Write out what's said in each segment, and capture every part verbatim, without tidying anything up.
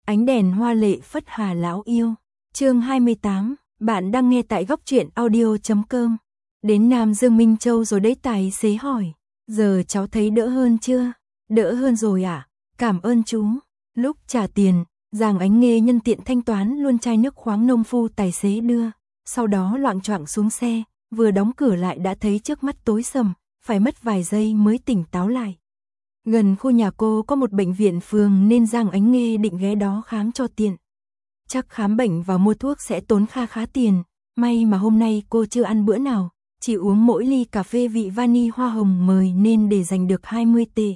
Ánh đèn hoa lệ phất Hà lão yêu. Chương hai mươi tám, bạn đang nghe tại góc truyện audio chấm com. Đến Nam Dương Minh Châu rồi đấy, tài xế hỏi. Giờ cháu thấy đỡ hơn chưa? Đỡ hơn rồi à? Cảm ơn chú. Lúc trả tiền, Giang Ánh Nghê nhân tiện thanh toán luôn chai nước khoáng nông phu tài xế đưa. Sau đó loạng choạng xuống xe, vừa đóng cửa lại đã thấy trước mắt tối sầm, phải mất vài giây mới tỉnh táo lại. Gần khu nhà cô có một bệnh viện phường nên Giang Ánh Nghê định ghé đó khám cho tiện. Chắc khám bệnh và mua thuốc sẽ tốn kha khá tiền, may mà hôm nay cô chưa ăn bữa nào, chỉ uống mỗi ly cà phê vị vani hoa hồng mời nên để dành được hai mươi tệ.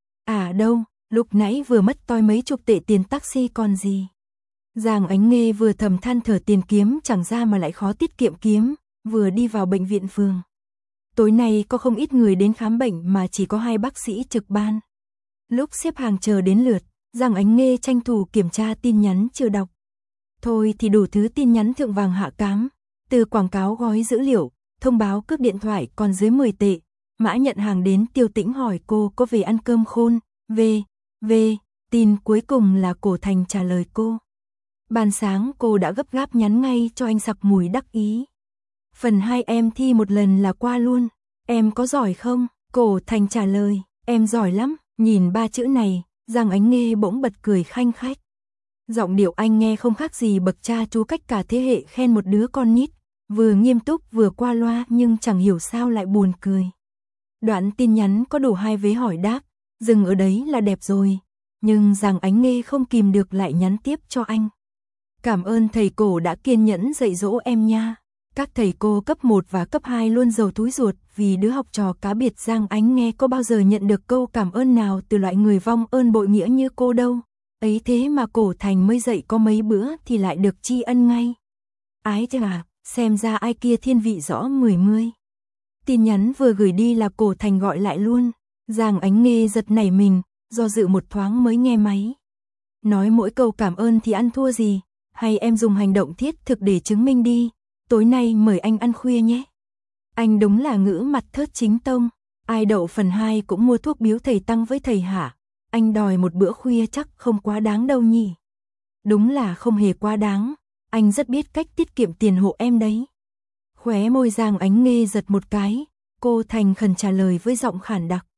À đâu, lúc nãy vừa mất toi mấy chục tệ tiền taxi còn gì. Giang Ánh Nghê vừa thầm than thở tiền kiếm chẳng ra mà lại khó tiết kiệm kiếm, vừa đi vào bệnh viện phường. Tối nay có không ít người đến khám bệnh mà chỉ có hai bác sĩ trực ban. Lúc xếp hàng chờ đến lượt, Giang Ánh Nghê tranh thủ kiểm tra tin nhắn chưa đọc. Thôi thì đủ thứ tin nhắn thượng vàng hạ cám, từ quảng cáo gói dữ liệu, thông báo cước điện thoại còn dưới mười tệ, mã nhận hàng đến Tiêu Tĩnh hỏi cô có về ăn cơm khôn, về, về, tin cuối cùng là Cổ Thành trả lời cô. Ban sáng cô đã gấp gáp nhắn ngay cho anh sặc mùi đắc ý. Phần hai em thi một lần là qua luôn, em có giỏi không? Cổ Thành trả lời, em giỏi lắm. Nhìn ba chữ này, Giang Ánh Nghê bỗng bật cười khanh khách. Giọng điệu anh nghe không khác gì bậc cha chú cách cả thế hệ khen một đứa con nít, vừa nghiêm túc vừa qua loa nhưng chẳng hiểu sao lại buồn cười. Đoạn tin nhắn có đủ hai vế hỏi đáp, dừng ở đấy là đẹp rồi, nhưng Giang Ánh Nghê không kìm được lại nhắn tiếp cho anh. Cảm ơn thầy Cổ đã kiên nhẫn dạy dỗ em nha. Các thầy cô cấp một và cấp hai luôn giàu túi ruột vì đứa học trò cá biệt. Giang Ánh Nghê có bao giờ nhận được câu cảm ơn nào từ loại người vong ơn bội nghĩa như cô đâu. Ấy thế mà Cổ Thành mới dạy có mấy bữa thì lại được tri ân ngay. Ái chà, xem ra ai kia thiên vị rõ mười mươi. Tin nhắn vừa gửi đi là Cổ Thành gọi lại luôn. Giang Ánh Nghê giật nảy mình, do dự một thoáng mới nghe máy. Nói mỗi câu cảm ơn thì ăn thua gì, hay em dùng hành động thiết thực để chứng minh đi. Tối nay mời anh ăn khuya nhé. Anh đúng là ngữ mặt thớt chính tông. Ai đậu phần hai cũng mua thuốc biếu thầy Tăng với thầy hả? Anh đòi một bữa khuya chắc không quá đáng đâu nhỉ. Đúng là không hề quá đáng. Anh rất biết cách tiết kiệm tiền hộ em đấy. Khóe môi Giang Ánh Nghê giật một cái. Cô thành khẩn trả lời với giọng khản đặc.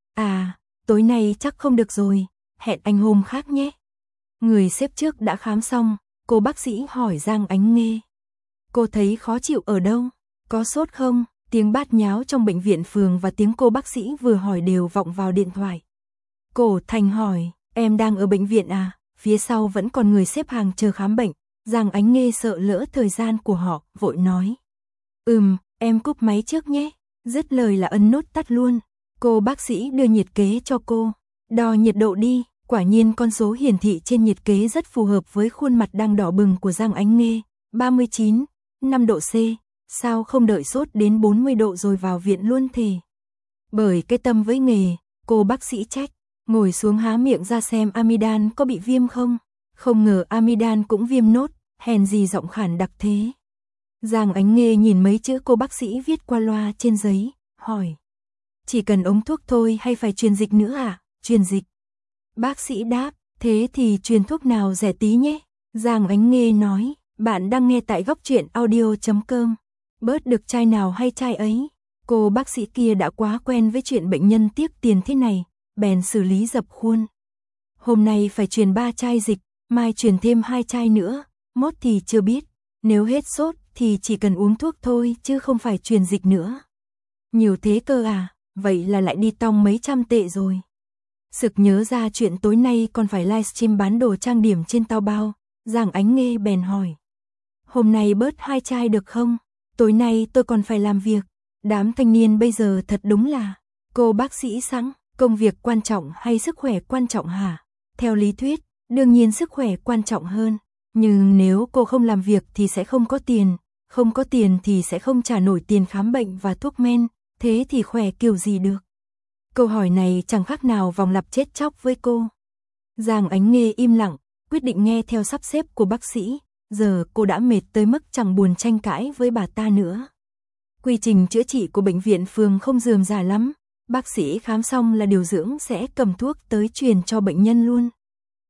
À, tối nay chắc không được rồi. Hẹn anh hôm khác nhé. Người xếp trước đã khám xong. Cô bác sĩ hỏi Giang Ánh Nghê. Cô thấy khó chịu ở đâu? Có sốt không? Tiếng bát nháo trong bệnh viện phường và tiếng cô bác sĩ vừa hỏi đều vọng vào điện thoại. Cổ Thành hỏi, em đang ở bệnh viện à? Phía sau vẫn còn người xếp hàng chờ khám bệnh. Giang Ánh Nghê sợ lỡ thời gian của họ, vội nói. Ừm, em cúp máy trước nhé. Dứt lời là ấn nút tắt luôn. Cô bác sĩ đưa nhiệt kế cho cô. Đo nhiệt độ đi. Quả nhiên con số hiển thị trên nhiệt kế rất phù hợp với khuôn mặt đang đỏ bừng của Giang Ánh Nghê. ba mươi chín, năm độ C, sao không đợi sốt đến bốn mươi độ rồi vào viện luôn thì. Bởi cái tâm với nghề, cô bác sĩ trách, ngồi xuống há miệng ra xem amidan có bị viêm không. Không ngờ amidan cũng viêm nốt, hèn gì giọng khản đặc thế. Giang Ánh Nghê nhìn mấy chữ cô bác sĩ viết qua loa trên giấy, hỏi. Chỉ cần ống thuốc thôi hay phải truyền dịch nữa à? Truyền dịch. Bác sĩ đáp, thế thì truyền thuốc nào rẻ tí nhé. Giang Ánh Nghê nói. Bạn đang nghe tại góc truyện audio chấm com. Bớt được chai nào hay chai ấy. Cô bác sĩ kia đã quá quen với chuyện bệnh nhân tiếc tiền thế này, bèn xử lý dập khuôn. Hôm nay phải truyền ba chai dịch, mai truyền thêm hai chai nữa, mốt thì chưa biết. Nếu hết sốt thì chỉ cần uống thuốc thôi chứ không phải truyền dịch nữa. Nhiều thế cơ à, vậy là lại đi tong mấy trăm tệ rồi. Sực nhớ ra chuyện tối nay còn phải livestream bán đồ trang điểm trên Taobao. Giang Ánh Nghê bèn hỏi. Hôm nay bớt hai chai được không? Tối nay tôi còn phải làm việc. Đám thanh niên bây giờ thật đúng là. Cô bác sĩ sẵn, công việc quan trọng hay sức khỏe quan trọng hả? Theo lý thuyết, đương nhiên sức khỏe quan trọng hơn. Nhưng nếu cô không làm việc thì sẽ không có tiền. Không có tiền thì sẽ không trả nổi tiền khám bệnh và thuốc men. Thế thì khỏe kiểu gì được? Câu hỏi này chẳng khác nào vòng lặp chết chóc với cô. Giang Ánh Nghê im lặng, quyết định nghe theo sắp xếp của bác sĩ. Giờ cô đã mệt tới mức chẳng buồn tranh cãi với bà ta nữa. Quy trình chữa trị của bệnh viện phường không rườm rà lắm. Bác sĩ khám xong là điều dưỡng sẽ cầm thuốc tới truyền cho bệnh nhân luôn.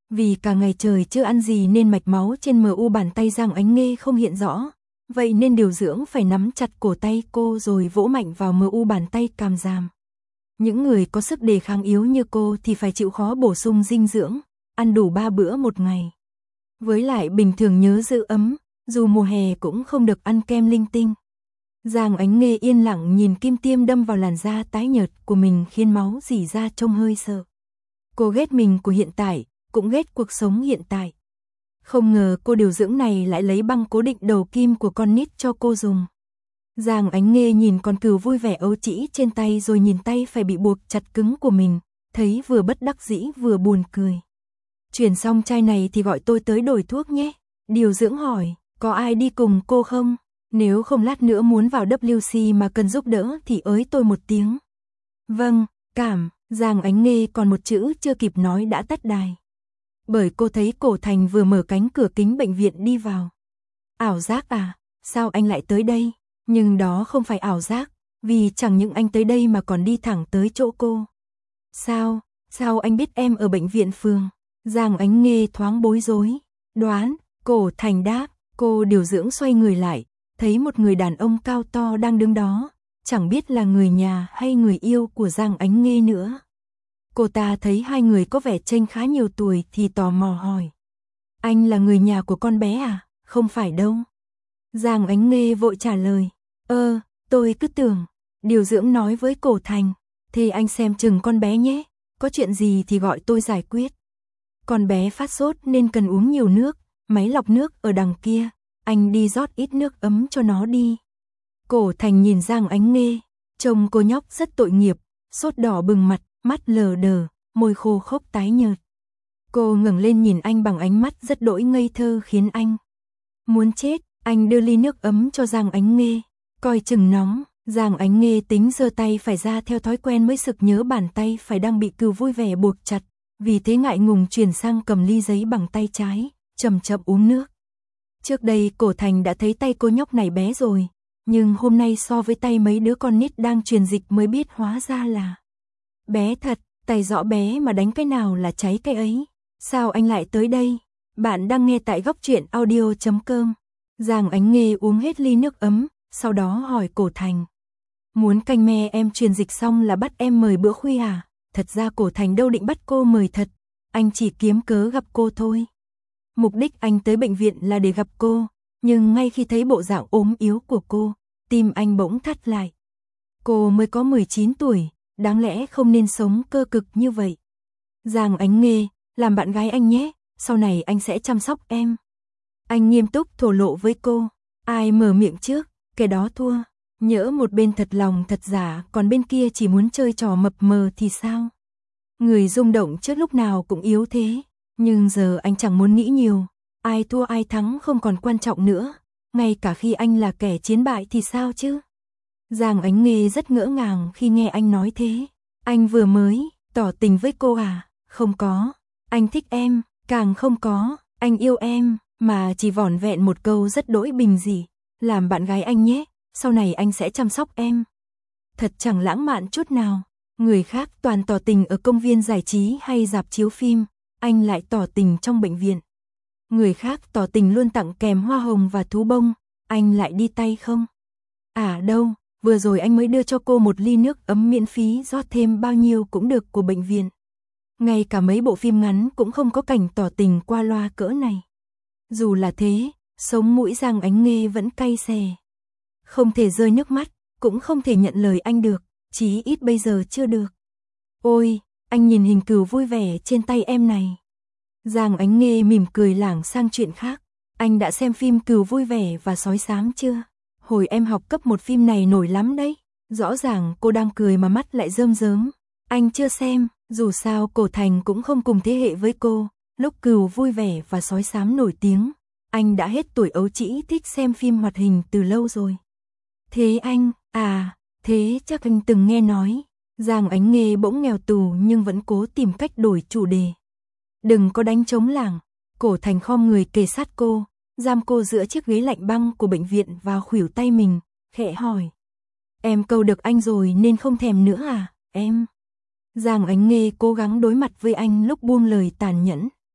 Vì cả ngày trời chưa ăn gì nên mạch máu trên mờ u bàn tay Giang Ánh Nghê không hiện rõ, vậy nên điều dưỡng phải nắm chặt cổ tay cô rồi vỗ mạnh vào mờ u bàn tay càm ràm. Những người có sức đề kháng yếu như cô thì phải chịu khó bổ sung dinh dưỡng, ăn đủ ba bữa một ngày. Với lại bình thường nhớ giữ ấm, dù mùa hè cũng không được ăn kem linh tinh. Giang Ánh Nghê yên lặng nhìn kim tiêm đâm vào làn da tái nhợt của mình khiến máu rỉ ra trông hơi sợ. Cô ghét mình của hiện tại, cũng ghét cuộc sống hiện tại. Không ngờ cô điều dưỡng này lại lấy băng cố định đầu kim của con nít cho cô dùng. Giang Ánh Nghê nhìn con cừu vui vẻ ấu trĩ trên tay rồi nhìn tay phải bị buộc chặt cứng của mình, thấy vừa bất đắc dĩ vừa buồn cười. Chuyển xong chai này thì gọi tôi tới đổi thuốc nhé. Điều dưỡng hỏi, có ai đi cùng cô không? Nếu không lát nữa muốn vào W C mà cần giúp đỡ thì ới tôi một tiếng. Vâng, cảm, Giang Ánh Nghê còn một chữ chưa kịp nói đã tắt đài. Bởi cô thấy Cổ Thành vừa mở cánh cửa kính bệnh viện đi vào. Ảo giác à, sao anh lại tới đây? Nhưng đó không phải ảo giác, vì chẳng những anh tới đây mà còn đi thẳng tới chỗ cô. Sao, sao anh biết em ở bệnh viện phường? Giang Ánh Nghê thoáng bối rối. Đoán, Cổ Thành đáp, cô điều dưỡng xoay người lại, thấy một người đàn ông cao to đang đứng đó, chẳng biết là người nhà hay người yêu của Giang Ánh Nghê nữa. Cô ta thấy hai người có vẻ chênh khá nhiều tuổi thì tò mò hỏi. Anh là người nhà của con bé à? Không phải đâu. Giang Ánh Nghê vội trả lời. Ơ, tôi cứ tưởng. Điều dưỡng nói với Cổ Thành. Thì anh xem chừng con bé nhé. Có chuyện gì thì gọi tôi giải quyết. Con bé phát sốt nên cần uống nhiều nước. Máy lọc nước ở đằng kia. Anh đi rót ít nước ấm cho nó đi. Cổ Thành nhìn Giang Ánh Nghê. Trông cô nhóc rất tội nghiệp. Sốt đỏ bừng mặt, mắt lờ đờ, môi khô khốc tái nhợt. Cô ngẩng lên nhìn anh bằng ánh mắt rất đỗi ngây thơ khiến anh muốn chết. Anh đưa ly nước ấm cho Giang Ánh Nghê. Coi chừng nóng. Giang Ánh Nghê tính giơ tay phải ra theo thói quen mới sực nhớ bàn tay phải đang bị cừu vui vẻ buộc chặt. Vì thế ngại ngùng chuyển sang cầm ly giấy bằng tay trái, chậm chậm uống nước. Trước đây Cổ Thành đã thấy tay cô nhóc này bé rồi, nhưng hôm nay so với tay mấy đứa con nít đang truyền dịch mới biết hóa ra là bé thật, tay rõ bé mà đánh cái nào là cháy cái ấy. Sao anh lại tới đây? Bạn đang nghe tại góc truyện audio chấm com. Giang Ánh Nghê uống hết ly nước ấm, sau đó hỏi Cổ Thành. Muốn canh me em truyền dịch xong là bắt em mời bữa khuya à? Thật ra Cổ Thành đâu định bắt cô mời thật, anh chỉ kiếm cớ gặp cô thôi. Mục đích anh tới bệnh viện là để gặp cô, nhưng ngay khi thấy bộ dạng ốm yếu của cô, tim anh bỗng thắt lại. Cô mới có mười chín tuổi, đáng lẽ không nên sống cơ cực như vậy. Giang Ánh Nghê, làm bạn gái anh nhé, sau này anh sẽ chăm sóc em. Anh nghiêm túc thổ lộ với cô, ai mở miệng trước, cái đó thua. Nhỡ một bên thật lòng thật giả, còn bên kia chỉ muốn chơi trò mập mờ thì sao? Người rung động trước lúc nào cũng yếu thế, nhưng giờ anh chẳng muốn nghĩ nhiều, ai thua ai thắng không còn quan trọng nữa, ngay cả khi anh là kẻ chiến bại thì sao chứ? Giang Ánh Nghê rất ngỡ ngàng khi nghe anh nói thế. Anh vừa mới tỏ tình với cô à? Không có. Anh thích em, càng không có. Anh yêu em, mà chỉ vỏn vẹn một câu rất đỗi bình dị. Làm bạn gái anh nhé, sau này anh sẽ chăm sóc em. Thật chẳng lãng mạn chút nào. Người khác toàn tỏ tình ở công viên giải trí hay rạp chiếu phim, anh lại tỏ tình trong bệnh viện. Người khác tỏ tình luôn tặng kèm hoa hồng và thú bông, anh lại đi tay không? À đâu, vừa rồi anh mới đưa cho cô một ly nước ấm miễn phí rót thêm bao nhiêu cũng được của bệnh viện. Ngay cả mấy bộ phim ngắn cũng không có cảnh tỏ tình qua loa cỡ này. Dù là thế, sống mũi Giang Ánh Nghê vẫn cay xè. Không thể rơi nước mắt, cũng không thể nhận lời anh được, chí ít bây giờ chưa được. Ôi, anh nhìn hình cừu vui vẻ trên tay em này. Giang Ánh Nghê mỉm cười lảng sang chuyện khác. Anh đã xem phim Cừu Vui Vẻ và Sói Xám chưa? Hồi em học cấp một phim này nổi lắm đấy. Rõ ràng cô đang cười mà mắt lại rơm rớm. Anh chưa xem, dù sao Cổ Thành cũng không cùng thế hệ với cô. Lúc Cừu Vui Vẻ và Sói Xám nổi tiếng, anh đã hết tuổi ấu trĩ thích xem phim hoạt hình từ lâu rồi. Thế anh, à, thế chắc anh từng nghe nói. Giang Ánh Nghê bỗng nghèo tù nhưng vẫn cố tìm cách đổi chủ đề. Đừng có đánh trống lảng. Cổ Thành khom người kề sát cô, giam cô giữa chiếc ghế lạnh băng của bệnh viện vào khuỷu tay mình, khẽ hỏi. Em câu được anh rồi nên không thèm nữa à, em? Giang Ánh Nghê cố gắng đối mặt với anh lúc buông lời tàn nhẫn.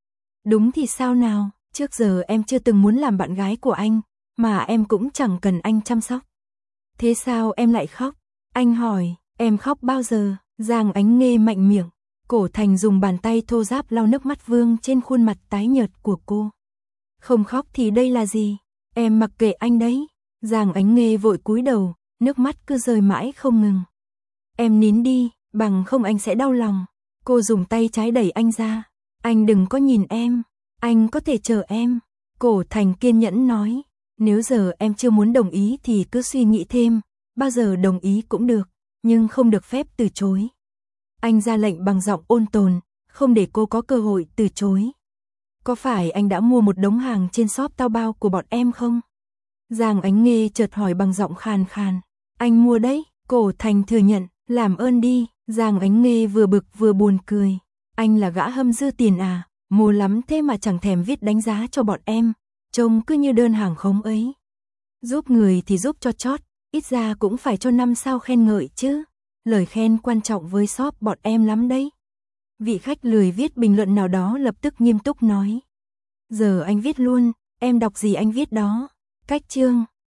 Đúng thì sao nào, trước giờ em chưa từng muốn làm bạn gái của anh, mà em cũng chẳng cần anh chăm sóc. Thế sao em lại khóc? Anh hỏi, em khóc bao giờ? Giang Ánh Nghê mạnh miệng. Cổ Thành dùng bàn tay thô ráp lau nước mắt vương trên khuôn mặt tái nhợt của cô. Không khóc thì đây là gì? Em mặc kệ anh đấy. Giang Ánh Nghê vội cúi đầu, nước mắt cứ rơi mãi không ngừng. Em nín đi, bằng không anh sẽ đau lòng. Cô dùng tay trái đẩy anh ra. Anh đừng có nhìn em, anh có thể chờ em. Cổ Thành kiên nhẫn nói, nếu giờ em chưa muốn đồng ý thì cứ suy nghĩ thêm, bao giờ đồng ý cũng được, nhưng không được phép từ chối. Anh ra lệnh bằng giọng ôn tồn, không để cô có cơ hội từ chối. Có phải anh đã mua một đống hàng trên shop Taobao của bọn em không? Giang Ánh Nghê chợt hỏi bằng giọng khàn khàn. Anh mua đấy, Cổ Thành thừa nhận, làm ơn đi. Giang Ánh Nghê vừa bực vừa buồn cười. Anh là gã hâm dư tiền à, mua lắm thế mà chẳng thèm viết đánh giá cho bọn em, trông cứ như đơn hàng khống ấy. Giúp người thì giúp cho chót, ít ra cũng phải cho năm sao khen ngợi chứ. Lời khen quan trọng với shop bọn em lắm đấy. Vị khách lười viết bình luận nào đó lập tức nghiêm túc nói. Giờ anh viết luôn, em đọc gì anh viết đó. Cách chương